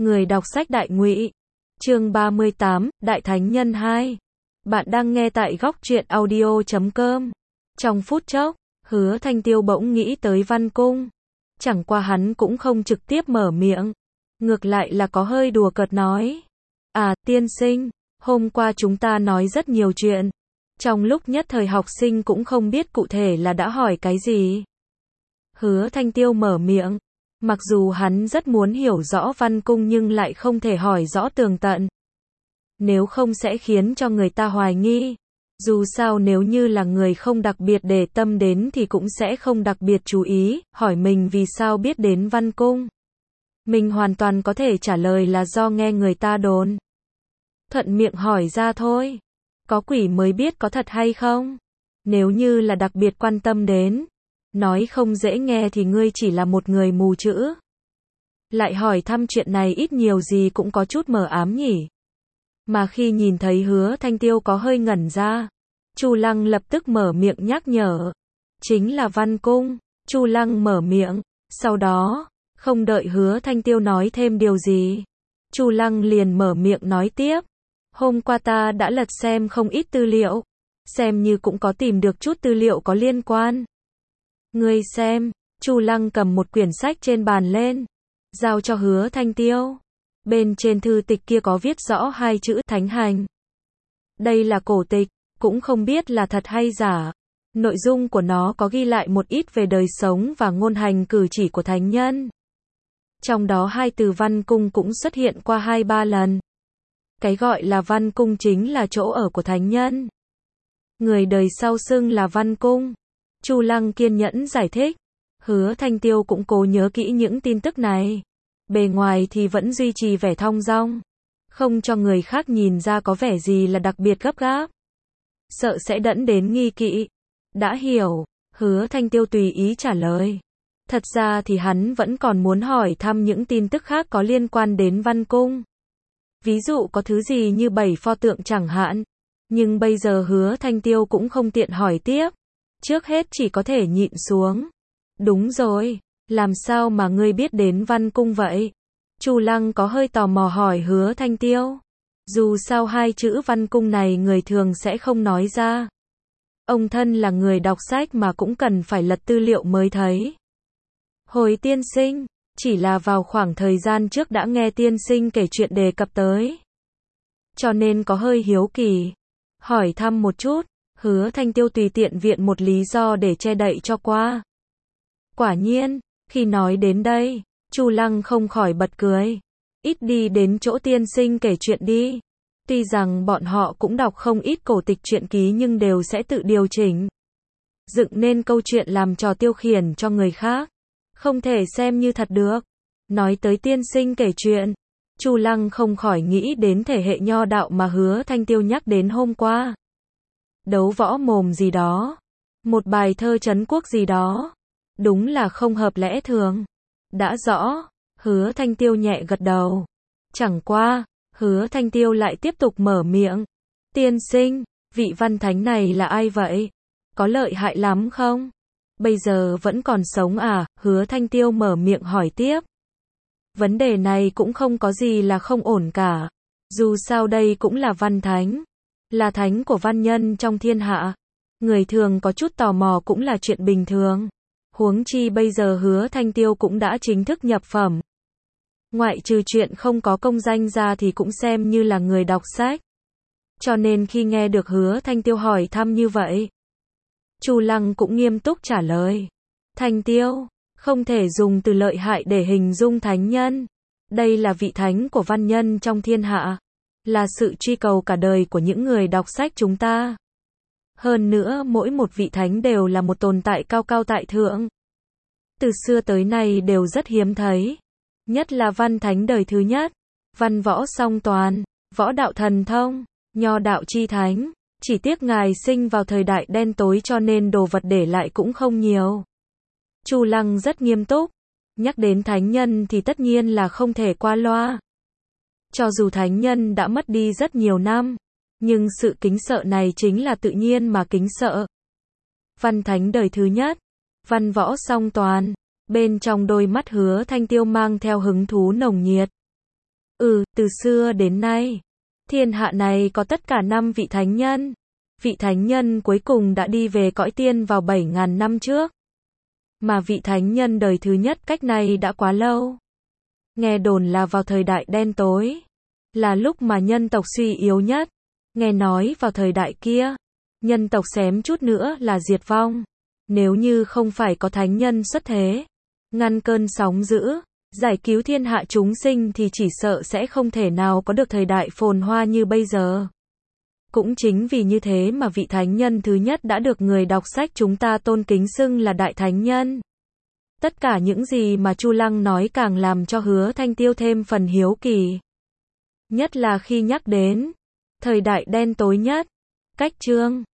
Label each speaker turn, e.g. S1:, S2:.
S1: Người đọc sách Đại Ngụy. Chương 38, Đại Thánh Nhân 2. Bạn đang nghe tại góc truyện audio.com. Trong phút chốc, Hứa Thanh Tiêu bỗng nghĩ tới Văn Cung. Chẳng qua hắn cũng không trực tiếp mở miệng. Ngược lại là có hơi đùa cợt nói. À, tiên sinh, hôm qua chúng ta nói rất nhiều chuyện. Trong lúc nhất thời học sinh cũng không biết cụ thể là đã hỏi cái gì. Hứa Thanh Tiêu mở miệng. Mặc dù hắn rất muốn hiểu rõ Văn Cung nhưng lại không thể hỏi rõ tường tận. Nếu không sẽ khiến cho người ta hoài nghi. Dù sao nếu như là người không đặc biệt để tâm đến thì cũng sẽ không đặc biệt chú ý, hỏi mình vì sao biết đến Văn Cung. Mình hoàn toàn có thể trả lời là do nghe người ta đồn. Thuận miệng hỏi ra thôi. Có quỷ mới biết có thật hay không. Nếu như là đặc biệt quan tâm đến. Nói không dễ nghe thì ngươi chỉ là một người mù chữ. Lại hỏi thăm chuyện này ít nhiều gì cũng có chút mờ ám nhỉ. Mà khi nhìn thấy Hứa Thanh Tiêu có hơi ngẩn ra. Chu Lăng lập tức mở miệng nhắc nhở. Chính là Văn Cung. Chu Lăng mở miệng. Sau đó, không đợi Hứa Thanh Tiêu nói thêm điều gì. Chu Lăng liền mở miệng nói tiếp. Hôm qua ta đã lật xem không ít tư liệu. Xem như cũng có tìm được chút tư liệu có liên quan. Ngươi xem, Chu Lăng cầm một quyển sách trên bàn lên, giao cho Hứa Thanh Tiêu. Bên trên thư tịch kia có viết rõ hai chữ Thánh Hành. Đây là cổ tịch, cũng không biết là thật hay giả. Nội dung của nó có ghi lại một ít về đời sống và ngôn hành cử chỉ của thánh nhân. Trong đó hai từ Văn Cung cũng xuất hiện qua 2-3 lần. Cái gọi là Văn Cung chính là chỗ ở của thánh nhân. Người đời sau xưng là Văn Cung. Chu Lăng kiên nhẫn giải thích. Hứa Thanh Tiêu cũng cố nhớ kỹ những tin tức này. Bề ngoài thì vẫn duy trì vẻ thong dong. Không cho người khác nhìn ra có vẻ gì là đặc biệt gấp gáp. Sợ sẽ dẫn đến nghi kỵ. Đã hiểu. Hứa Thanh Tiêu tùy ý trả lời. Thật ra thì hắn vẫn còn muốn hỏi thăm những tin tức khác có liên quan đến Văn Cung. Ví dụ có thứ gì như 7 pho tượng chẳng hạn. Nhưng bây giờ Hứa Thanh Tiêu cũng không tiện hỏi tiếp. Trước hết chỉ có thể nhịn xuống. Đúng rồi, làm sao mà ngươi biết đến Văn Cung vậy? Chu Lăng có hơi tò mò hỏi Hứa Thanh Tiêu. Dù sao hai chữ Văn Cung này người thường sẽ không nói ra. Ông thân là người đọc sách mà cũng cần phải lật tư liệu mới thấy. Hồi tiên sinh, chỉ là vào khoảng thời gian trước đã nghe tiên sinh kể chuyện đề cập tới. Cho nên có hơi hiếu kỳ. Hỏi thăm một chút. Hứa Thanh Tiêu tùy tiện viện một lý do để che đậy cho qua. Quả nhiên, khi nói đến đây, Chu Lăng không khỏi bật cười. Ít đi đến chỗ tiên sinh kể chuyện đi. Tuy rằng bọn họ cũng đọc không ít cổ tịch truyện ký nhưng đều sẽ tự điều chỉnh. Dựng nên câu chuyện làm trò tiêu khiển cho người khác. Không thể xem như thật được. Nói tới tiên sinh kể chuyện. Chu Lăng không khỏi nghĩ đến thể hệ nho đạo mà Hứa Thanh Tiêu nhắc đến hôm qua. Đấu võ mồm gì đó. Một bài thơ trấn quốc gì đó. Đúng là không hợp lẽ thường. Đã rõ. Hứa Thanh Tiêu nhẹ gật đầu. Chẳng qua, Hứa Thanh Tiêu lại tiếp tục mở miệng. Tiên sinh, vị văn thánh này là ai vậy? Có lợi hại lắm không? Bây giờ vẫn còn sống à? Hứa Thanh Tiêu mở miệng hỏi tiếp. Vấn đề này cũng không có gì là không ổn cả. Dù sao đây cũng là văn thánh. Là thánh của văn nhân trong thiên hạ. Người thường có chút tò mò cũng là chuyện bình thường. Huống chi bây giờ Hứa Thanh Tiêu cũng đã chính thức nhập phẩm. Ngoại trừ chuyện không có công danh ra thì cũng xem như là người đọc sách. Cho nên khi nghe được Hứa Thanh Tiêu hỏi thăm như vậy, Chu Lăng cũng nghiêm túc trả lời. Thanh Tiêu, không thể dùng từ lợi hại để hình dung thánh nhân. Đây là vị thánh của văn nhân trong thiên hạ. Là sự truy cầu cả đời của những người đọc sách chúng ta. Hơn nữa mỗi một vị thánh đều là một tồn tại cao cao tại thượng. Từ xưa tới nay đều rất hiếm thấy. Nhất là văn thánh đời thứ nhất. Văn võ song toàn, võ đạo thần thông, nho đạo chi thánh. Chỉ tiếc ngài sinh vào thời đại đen tối cho nên đồ vật để lại cũng không nhiều. Chu Lăng rất nghiêm túc. Nhắc đến thánh nhân thì tất nhiên là không thể qua loa. Cho dù thánh nhân đã mất đi rất nhiều năm, nhưng sự kính sợ này chính là tự nhiên mà kính sợ. Văn thánh đời thứ nhất, văn võ song toàn, bên trong đôi mắt Hứa Thanh Tiêu mang theo hứng thú nồng nhiệt. Từ xưa đến nay, thiên hạ này có tất cả 5 vị thánh nhân. Vị thánh nhân cuối cùng đã đi về cõi tiên vào 7.000 năm trước. Mà vị thánh nhân đời thứ nhất cách này đã quá lâu. Nghe đồn là vào thời đại đen tối, là lúc mà nhân tộc suy yếu nhất. Nghe nói vào thời đại kia, nhân tộc xém chút nữa là diệt vong. Nếu như không phải có thánh nhân xuất thế, ngăn cơn sóng dữ, giải cứu thiên hạ chúng sinh thì chỉ sợ sẽ không thể nào có được thời đại phồn hoa như bây giờ. Cũng chính vì như thế mà vị thánh nhân thứ nhất đã được người đọc sách chúng ta tôn kính xưng là đại thánh nhân. Tất cả những gì mà Chu Lăng nói càng làm cho Hứa Thanh Tiêu thêm phần hiếu kỳ. Nhất là khi nhắc đến thời đại đen tối nhất, cách chương